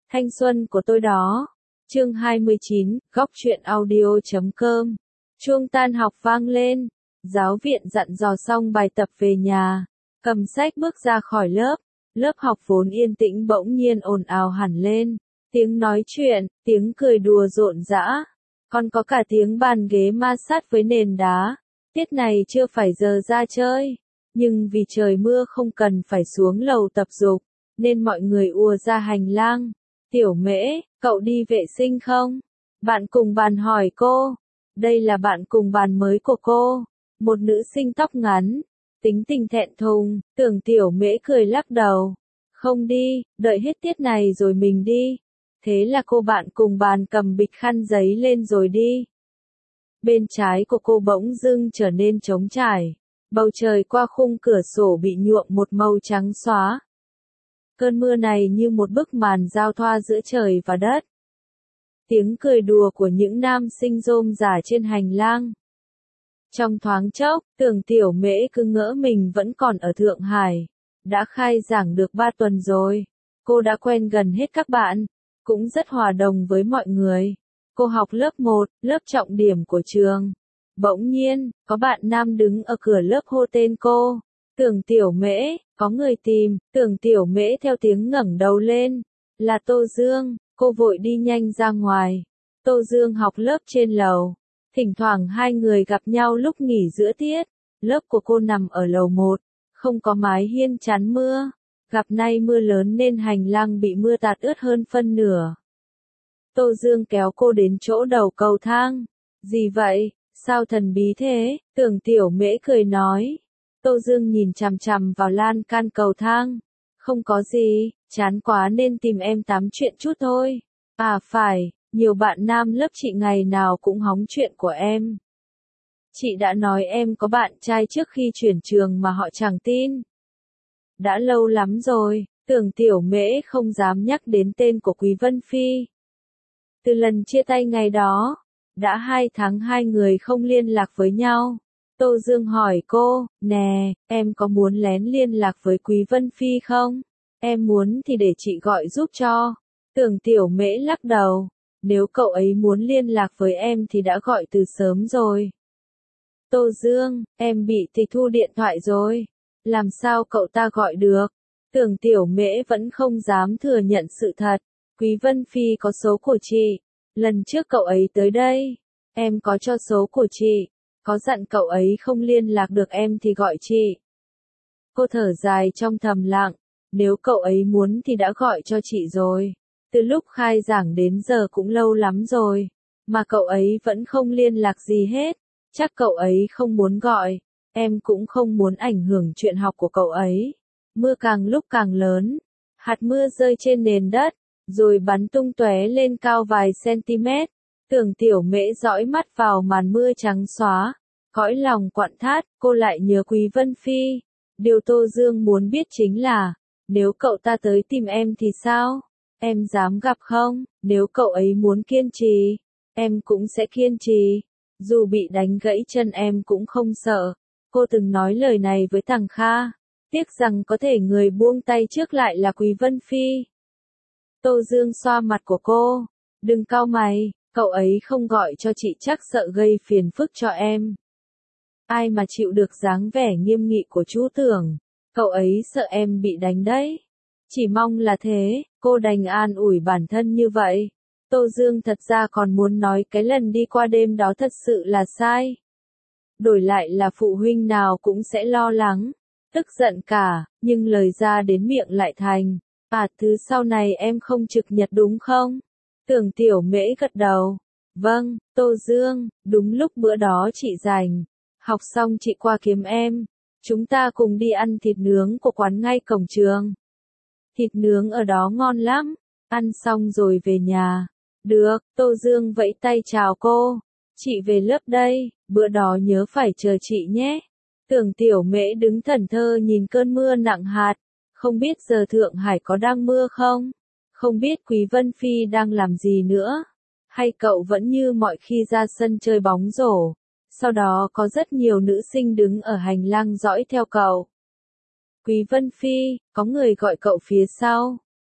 Thanh xuân của tôi đó. Chương 29, góc truyện audio.com. Chuông tan học vang lên. Giáo viện dặn dò xong bài tập về nhà. Cầm sách bước ra khỏi lớp. Lớp học vốn yên tĩnh bỗng nhiên ồn ào hẳn lên. Tiếng nói chuyện, tiếng cười đùa rộn rã. Còn có cả tiếng bàn ghế ma sát với nền đá. Tiết này chưa phải giờ ra chơi. Nhưng vì trời mưa không cần phải xuống lầu tập dục, nên mọi người ùa ra hành lang. Tiểu Mễ, cậu đi vệ sinh không? Bạn cùng bàn hỏi cô. Đây là bạn cùng bàn mới của cô. Một nữ sinh tóc ngắn. Tính tình thẹn thùng, tưởng Tiểu Mễ cười lắc đầu. Không đi, đợi hết tiết này rồi mình đi. Thế là cô bạn cùng bàn cầm bịch khăn giấy lên rồi đi. Bên trái của cô bỗng dưng trở nên trống trải. Bầu trời qua khung cửa sổ bị nhuộm một màu trắng xóa. Cơn mưa này như một bức màn giao thoa giữa trời và đất. Tiếng cười đùa của những nam sinh rôm rả trên hành lang. Trong thoáng chốc, tưởng Tiểu Mễ cứ ngỡ mình vẫn còn ở Thượng Hải. Đã khai giảng được 3 tuần rồi. Cô đã quen gần hết các bạn. Cũng rất hòa đồng với mọi người. Cô học lớp 1, lớp trọng điểm của trường. Bỗng nhiên, có bạn nam đứng ở cửa lớp hô tên cô. Tưởng Tiểu Mễ, có người tìm. Tưởng Tiểu Mễ theo tiếng ngẩng đầu lên. Là Tô Dương. Cô vội đi nhanh ra ngoài. Tô Dương học lớp trên lầu. Thỉnh thoảng hai người gặp nhau lúc nghỉ giữa tiết. Lớp của cô nằm ở lầu 1. Không có mái hiên chắn mưa. Gặp nay mưa lớn nên hành lang bị mưa tạt ướt hơn phân nửa. Tô Dương kéo cô đến chỗ đầu cầu thang. Gì vậy? Sao thần bí thế? Tưởng Tiểu Mễ cười nói. Tô Dương nhìn chằm chằm vào lan can cầu thang. Không có gì, chán quá nên tìm em tám chuyện chút thôi. À phải, nhiều bạn nam lớp chị ngày nào cũng hóng chuyện của em. Chị đã nói em có bạn trai trước khi chuyển trường mà họ chẳng tin. Đã lâu lắm rồi, tưởng Tiểu Mễ không dám nhắc đến tên của Quý Vân Phi. Từ lần chia tay ngày đó, đã 2 tháng hai người không liên lạc với nhau. Tô Dương hỏi cô, nè, em có muốn lén liên lạc với Quý Vân Phi không? Em muốn thì để chị gọi giúp cho. Tưởng Tiểu Mễ lắc đầu, nếu cậu ấy muốn liên lạc với em thì đã gọi từ sớm rồi. Tô Dương, em bị tịch thu điện thoại rồi. Làm sao cậu ta gọi được? Tưởng Tiểu Mễ vẫn không dám thừa nhận sự thật. Quý Vân Phi có số của chị. Lần trước cậu ấy tới đây, em có cho số của chị. Có dặn cậu ấy không liên lạc được em thì gọi chị. Cô thở dài trong thầm lặng. Nếu cậu ấy muốn thì đã gọi cho chị rồi. Từ lúc khai giảng đến giờ cũng lâu lắm rồi. Mà cậu ấy vẫn không liên lạc gì hết. Chắc cậu ấy không muốn gọi. Em cũng không muốn ảnh hưởng chuyện học của cậu ấy. Mưa càng lúc càng lớn. Hạt mưa rơi trên nền đất, rồi bắn tung tóe lên cao vài cm. Tưởng Tiểu Mễ dõi mắt vào màn mưa trắng xóa. Cõi lòng quặn thắt, cô lại nhớ Quý Vân Phi. Điều Tô Dương muốn biết chính là, nếu cậu ta tới tìm em thì sao? Em dám gặp không? Nếu cậu ấy muốn kiên trì, em cũng sẽ kiên trì. Dù bị đánh gãy chân em cũng không sợ. Cô từng nói lời này với thằng Kha. Tiếc rằng có thể người buông tay trước lại là Quý Vân Phi. Tô Dương xoa mặt của cô. Đừng cau mày, cậu ấy không gọi cho chị chắc sợ gây phiền phức cho em. Ai mà chịu được dáng vẻ nghiêm nghị của chú Tưởng. Cậu ấy sợ em bị đánh đấy. Chỉ mong là thế, cô đành an ủi bản thân như vậy. Tô Dương thật ra còn muốn nói cái lần đi qua đêm đó thật sự là sai. Đổi lại là phụ huynh nào cũng sẽ lo lắng, tức giận cả, nhưng lời ra đến miệng lại thành. À, thứ sau này em không trực nhật đúng không? Tưởng Tiểu Mễ gật đầu. Vâng, Tô Dương, đúng lúc bữa đó chị rảnh. Học xong chị qua kiếm em. Chúng ta cùng đi ăn thịt nướng của quán ngay cổng trường. Thịt nướng ở đó ngon lắm. Ăn xong rồi về nhà. Được, Tô Dương vẫy tay chào cô. Chị về lớp đây, bữa đó nhớ phải chờ chị nhé. Tưởng Tiểu Mễ đứng thẫn thờ nhìn cơn mưa nặng hạt. Không biết giờ Thượng Hải có đang mưa không? Không biết Quý Vân Phi đang làm gì nữa? Hay cậu vẫn như mọi khi ra sân chơi bóng rổ? Sau đó có rất nhiều nữ sinh đứng ở hành lang dõi theo cậu. Quý Vân Phi, có người gọi cậu phía sau.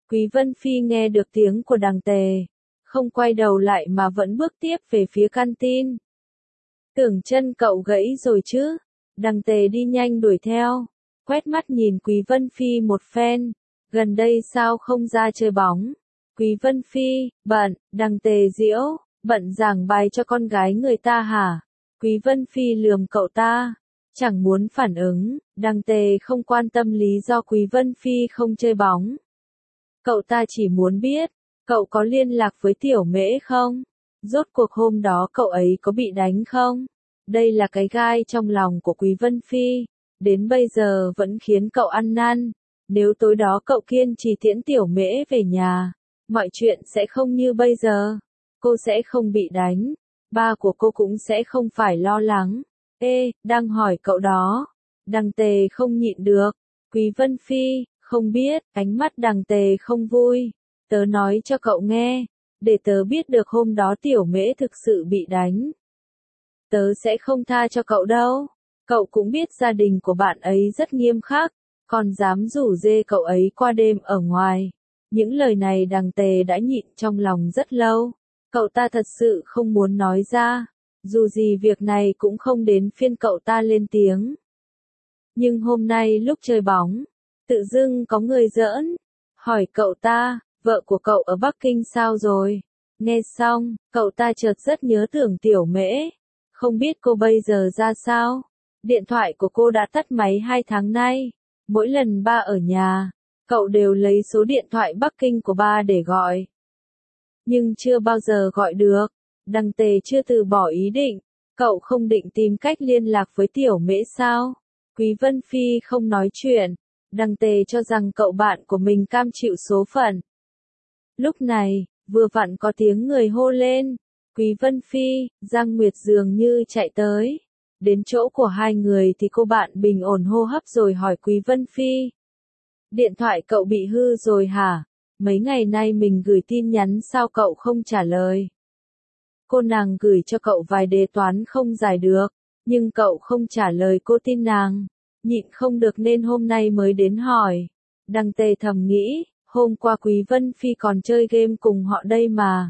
Quý Vân Phi nghe được tiếng của Đằng Tề, không quay đầu lại mà vẫn bước tiếp về phía canteen. Tưởng chân cậu gãy rồi chứ? Đằng Tề đi nhanh đuổi theo, quét mắt nhìn Quý Vân Phi một phen, gần đây sao không ra chơi bóng? Quý Vân Phi, bận. Đằng Tề giễu, bận giảng bài cho con gái người ta hả? Quý Vân Phi lườm cậu ta, chẳng muốn phản ứng. Đằng Tề không quan tâm lý do Quý Vân Phi không chơi bóng. Cậu ta chỉ muốn biết, cậu có liên lạc với Tiểu Mễ không? Rốt cuộc hôm đó cậu ấy có bị đánh không? Đây là cái gai trong lòng của Quý Vân Phi, đến bây giờ vẫn khiến cậu ăn năn. Nếu tối đó cậu kiên trì tiễn Tiểu Mễ về nhà, mọi chuyện sẽ không như bây giờ. Cô sẽ không bị đánh, ba của cô cũng sẽ không phải lo lắng. Ê, đang hỏi cậu đó. Đằng Tề không nhịn được. Quý Vân Phi, không biết, ánh mắt Đằng Tề không vui. Tớ nói cho cậu nghe, để tớ biết được hôm đó Tiểu Mễ thực sự bị đánh. Tớ sẽ không tha cho cậu đâu. Cậu cũng biết gia đình của bạn ấy rất nghiêm khắc, còn dám rủ dê cậu ấy qua đêm ở ngoài. Những lời này Đằng Tề đã nhịn trong lòng rất lâu. Cậu ta thật sự không muốn nói ra, dù gì việc này cũng không đến phiên cậu ta lên tiếng. Nhưng hôm nay lúc chơi bóng, tự dưng có người giỡn, hỏi cậu ta, vợ của cậu ở Bắc Kinh sao rồi? Nghe xong, cậu ta chợt rất nhớ Tưởng Tiểu Mễ, không biết cô bây giờ ra sao? Điện thoại của cô đã tắt máy 2 tháng nay, mỗi lần ba ở nhà, cậu đều lấy số điện thoại Bắc Kinh của ba để gọi. Nhưng chưa bao giờ gọi được. Đằng Tề chưa từ bỏ ý định. Cậu không định tìm cách liên lạc với Tiểu Mễ sao? Quý Vân Phi không nói chuyện. Đằng Tề cho rằng cậu bạn của mình cam chịu số phận. Lúc này, vừa vặn có tiếng người hô lên. Quý Vân Phi, Giang Nguyệt dường như chạy tới. Đến chỗ của hai người thì cô bạn bình ổn hô hấp rồi hỏi Quý Vân Phi. Điện thoại cậu bị hư rồi hả? Mấy ngày nay mình gửi tin nhắn sao cậu không trả lời? Cô nàng gửi cho cậu vài đề toán không giải được, nhưng cậu không trả lời cô tin nàng. Nhịn không được nên hôm nay mới đến hỏi. Đằng Tề thầm nghĩ, hôm qua Quý Vân Phi còn chơi game cùng họ đây mà.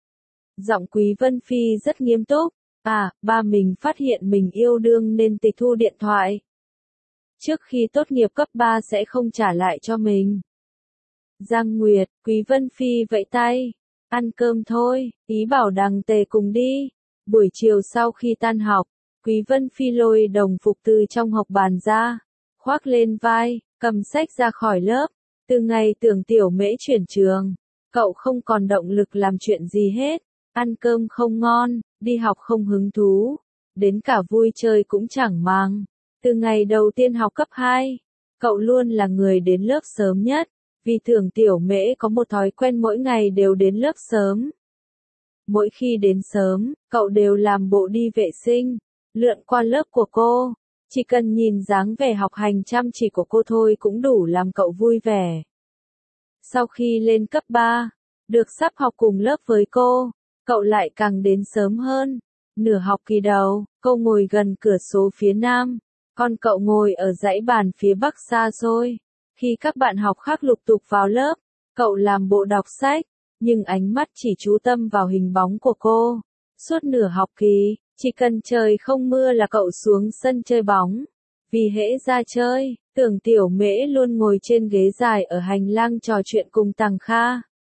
Giọng Quý Vân Phi rất nghiêm túc. À, ba mình phát hiện mình yêu đương nên tịch thu điện thoại. Trước khi tốt nghiệp cấp 3 sẽ không trả lại cho mình. Giang Nguyệt, Quý Vân Phi vẫy tay. Ăn cơm thôi, ý bảo Đằng Tề cùng đi. Buổi chiều sau khi tan học, Quý Vân Phi lôi đồng phục từ trong học bàn ra, khoác lên vai, cầm sách ra khỏi lớp. Từ ngày Tưởng Tiểu Mễ chuyển trường, cậu không còn động lực làm chuyện gì hết. Ăn cơm không ngon, đi học không hứng thú, đến cả vui chơi cũng chẳng màng. Từ ngày đầu tiên học cấp 2, cậu luôn là người đến lớp sớm nhất. Vì Tưởng Tiểu Mễ có một thói quen mỗi ngày đều đến lớp sớm. Mỗi khi đến sớm, cậu đều làm bộ đi vệ sinh, lượn qua lớp của cô. Chỉ cần nhìn dáng vẻ học hành chăm chỉ của cô thôi cũng đủ làm cậu vui vẻ. Sau khi lên cấp 3, được sắp học cùng lớp với cô, cậu lại càng đến sớm hơn. Nửa học kỳ đầu, cô ngồi gần cửa sổ phía nam, còn cậu ngồi ở dãy bàn phía bắc xa xôi. Khi các bạn học khác lục tục vào lớp, cậu làm bộ đọc sách, nhưng ánh mắt chỉ chú tâm vào hình bóng của cô. Suốt nửa học kỳ, chỉ cần trời không mưa là cậu xuống sân chơi bóng. Vì hễ ra chơi, Tưởng Tiểu Mễ luôn ngồi trên ghế dài ở hành lang trò chuyện cùng Tằng Kha.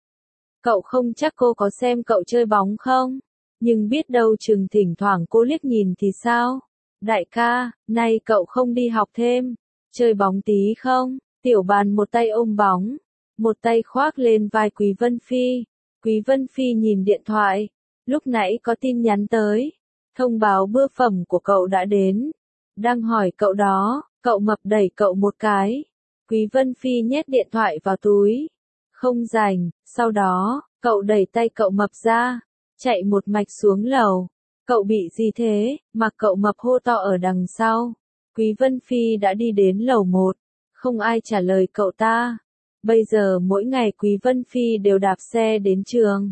Cậu không chắc cô có xem cậu chơi bóng không, nhưng biết đâu chừng thỉnh thoảng cô liếc nhìn thì sao? Đại ca, nay cậu không đi học thêm, chơi bóng tí không? Tiểu Bàn một tay ôm bóng, một tay khoác lên vai Quý Vân Phi. Quý Vân Phi nhìn điện thoại, lúc nãy có tin nhắn tới, thông báo bưu phẩm của cậu đã đến. Đang hỏi cậu đó, cậu mập đẩy cậu một cái. Quý Vân Phi nhét điện thoại vào túi. Không rảnh, sau đó, cậu đẩy tay cậu mập ra, chạy một mạch xuống lầu. Cậu bị gì thế, mà cậu mập hô to ở đằng sau. Quý Vân Phi đã đi đến lầu 1. Không ai trả lời cậu ta. Bây giờ mỗi ngày Quý Vân Phi đều đạp xe đến trường.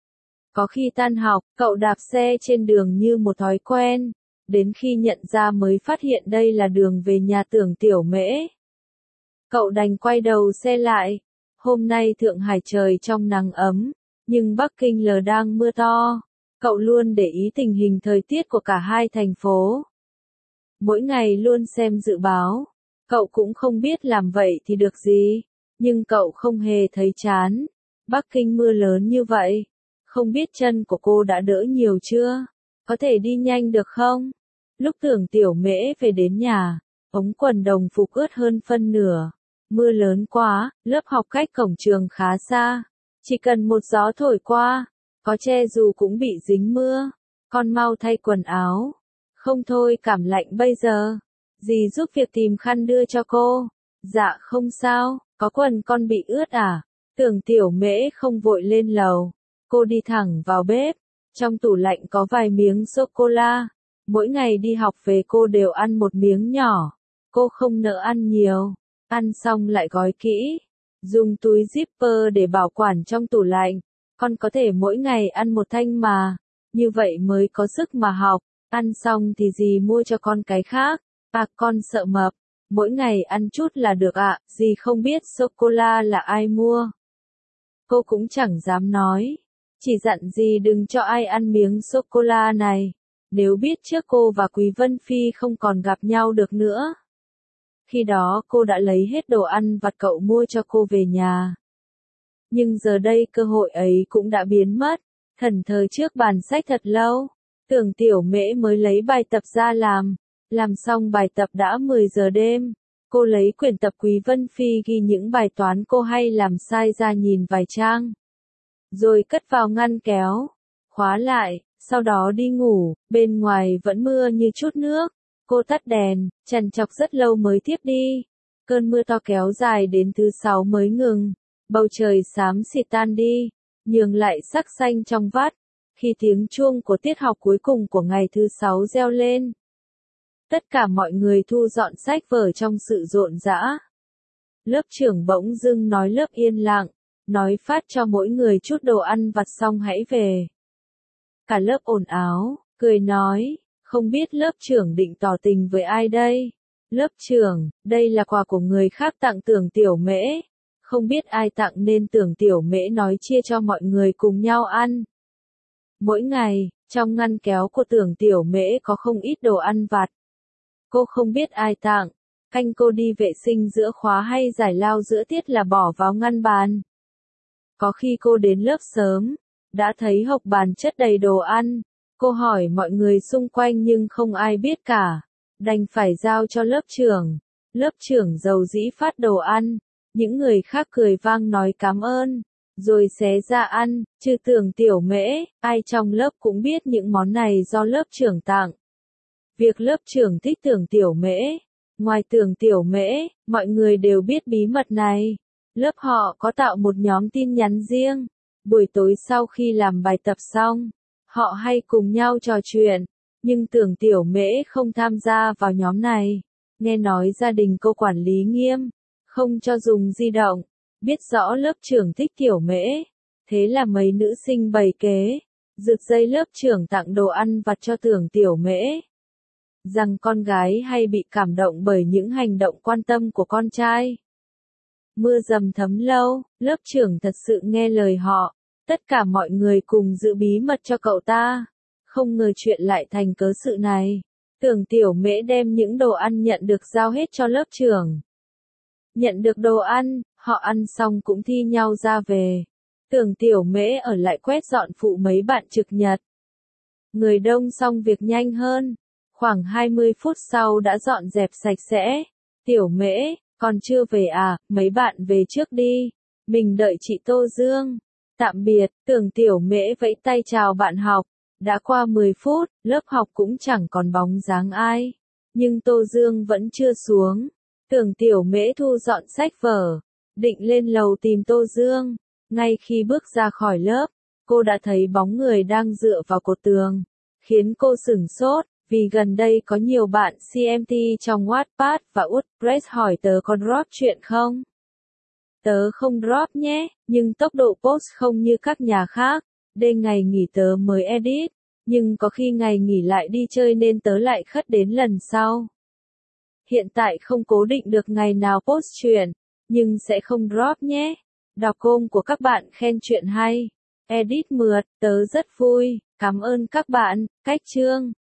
Có khi tan học, cậu đạp xe trên đường như một thói quen. Đến khi nhận ra mới phát hiện đây là đường về nhà Tưởng Tiểu Mễ. Cậu đành quay đầu xe lại, Hôm nay Thượng Hải trời trong nắng ấm, nhưng Bắc Kinh lờ đang mưa to. Cậu luôn để ý tình hình thời tiết của cả hai thành phố. Mỗi ngày luôn xem dự báo. Cậu cũng không biết làm vậy thì được gì, nhưng cậu không hề thấy chán. Bắc Kinh mưa lớn như vậy, không biết chân của cô đã đỡ nhiều chưa? Có thể đi nhanh được không? Lúc Tưởng Tiểu Mễ về đến nhà, ống quần đồng phục ướt hơn phân nửa. Mưa lớn quá, lớp học cách cổng trường khá xa. Chỉ cần một gió thổi qua, có che dù cũng bị dính mưa. Con mau thay quần áo. Không thôi cảm lạnh bây giờ. Dì giúp việc tìm khăn đưa cho cô. Dạ không sao, có quần con bị ướt à? Tưởng Tiểu Mễ không vội lên lầu. Cô đi thẳng vào bếp. Trong tủ lạnh có vài miếng sô-cô-la. Mỗi ngày đi học về cô đều ăn một miếng nhỏ. Cô không nỡ ăn nhiều. Ăn xong lại gói kỹ. Dùng túi zipper để bảo quản trong tủ lạnh. Con có thể mỗi ngày ăn một thanh mà. Như vậy mới có sức mà học. Ăn xong thì dì mua cho con cái khác. À con sợ mập. Mỗi ngày ăn chút là được ạ. Dì không biết sô-cô-la là ai mua. Cô cũng chẳng dám nói. Chỉ dặn dì đừng cho ai ăn miếng sô-cô-la này. Nếu biết trước cô và Quý Vân Phi không còn gặp nhau được nữa. Khi đó cô đã lấy hết đồ ăn vặt cậu mua cho cô về nhà. Nhưng giờ đây cơ hội ấy cũng đã biến mất. Thẫn thờ trước bàn sách thật lâu. Tưởng Tiểu Mễ mới lấy bài tập ra làm. Làm xong bài tập đã 10 giờ đêm. Cô lấy quyển tập Quý Vân Phi ghi những bài toán cô hay làm sai ra nhìn vài trang. Rồi cất vào ngăn kéo. Khóa lại, sau đó đi ngủ. Bên ngoài vẫn mưa như chút nước. Cô tắt đèn, trằn trọc rất lâu mới tiếp đi. Cơn mưa to kéo dài đến thứ 6 mới ngừng. Bầu trời xám xịt tan đi, nhường lại sắc xanh trong vắt. Khi tiếng chuông của tiết học cuối cùng của ngày thứ 6 reo lên. Tất cả mọi người thu dọn sách vở trong sự rộn rã. Lớp trưởng bỗng dưng nói lớp yên lặng, nói phát cho mỗi người chút đồ ăn vặt xong hãy về. Cả lớp ồn ào, cười nói, không biết lớp trưởng định tỏ tình với ai đây? Lớp trưởng, đây là quà của người khác tặng Tưởng Tiểu Mễ. Không biết ai tặng nên Tưởng Tiểu Mễ nói chia cho mọi người cùng nhau ăn. Mỗi ngày, trong ngăn kéo của Tưởng Tiểu Mễ có không ít đồ ăn vặt. Cô không biết ai tặng, canh cô đi vệ sinh giữa khóa hay giải lao giữa tiết là bỏ vào ngăn bàn. Có khi cô đến lớp sớm, đã thấy hộc bàn chất đầy đồ ăn. Cô hỏi mọi người xung quanh nhưng không ai biết cả. Đành phải giao cho lớp trưởng. Lớp trưởng dầu dĩ phát đồ ăn. Những người khác cười vang nói cảm ơn. Rồi xé ra ăn, trừ Tưởng Tiểu Mễ, ai trong lớp cũng biết những món này do lớp trưởng tặng. Việc lớp trưởng thích Tưởng Tiểu Mễ. Ngoài Tưởng Tiểu Mễ, mọi người đều biết bí mật này. Lớp họ có tạo một nhóm tin nhắn riêng. Buổi tối sau khi làm bài tập xong, họ hay cùng nhau trò chuyện. Nhưng Tưởng Tiểu Mễ không tham gia vào nhóm này. Nghe nói gia đình cô quản lý nghiêm, không cho dùng di động. Biết rõ lớp trưởng thích Tiểu Mễ. Thế là mấy nữ sinh bày kế, rực dây lớp trưởng tặng đồ ăn vặt cho Tưởng Tiểu Mễ. Rằng con gái hay bị cảm động bởi những hành động quan tâm của con trai. Mưa dầm thấm lâu, lớp trưởng thật sự nghe lời họ. Tất cả mọi người cùng giữ bí mật cho cậu ta. Không ngờ chuyện lại thành cớ sự này. Tưởng Tiểu Mễ đem những đồ ăn nhận được giao hết cho lớp trưởng. Nhận được đồ ăn, họ ăn xong cũng thi nhau ra về. Tưởng Tiểu Mễ ở lại quét dọn phụ mấy bạn trực nhật. Người đông xong việc nhanh hơn. Khoảng 20 phút sau đã dọn dẹp sạch sẽ. Tiểu Mễ, còn chưa về à, mấy bạn về trước đi. Mình đợi chị Tô Dương. Tạm biệt, Tưởng Tiểu Mễ vẫy tay chào bạn học. Đã qua 10 phút, lớp học cũng chẳng còn bóng dáng ai. Nhưng Tô Dương vẫn chưa xuống. Tưởng Tiểu Mễ thu dọn sách vở. Định lên lầu tìm Tô Dương. Ngay khi bước ra khỏi lớp, cô đã thấy bóng người đang dựa vào cột tường. Khiến cô sửng sốt. Vì gần đây có nhiều bạn CMT trong Wattpad và WordPress hỏi tớ có drop chuyện không? Tớ không drop nhé, nhưng tốc độ post không như các nhà khác. Đêm ngày nghỉ tớ mới edit, nhưng có khi ngày nghỉ lại đi chơi nên tớ lại khất đến lần sau. Hiện tại không cố định được ngày nào post chuyện, nhưng sẽ không drop nhé. Đọc com của các bạn khen chuyện hay. Edit mượt, tớ rất vui. Cảm ơn các bạn. Cách chương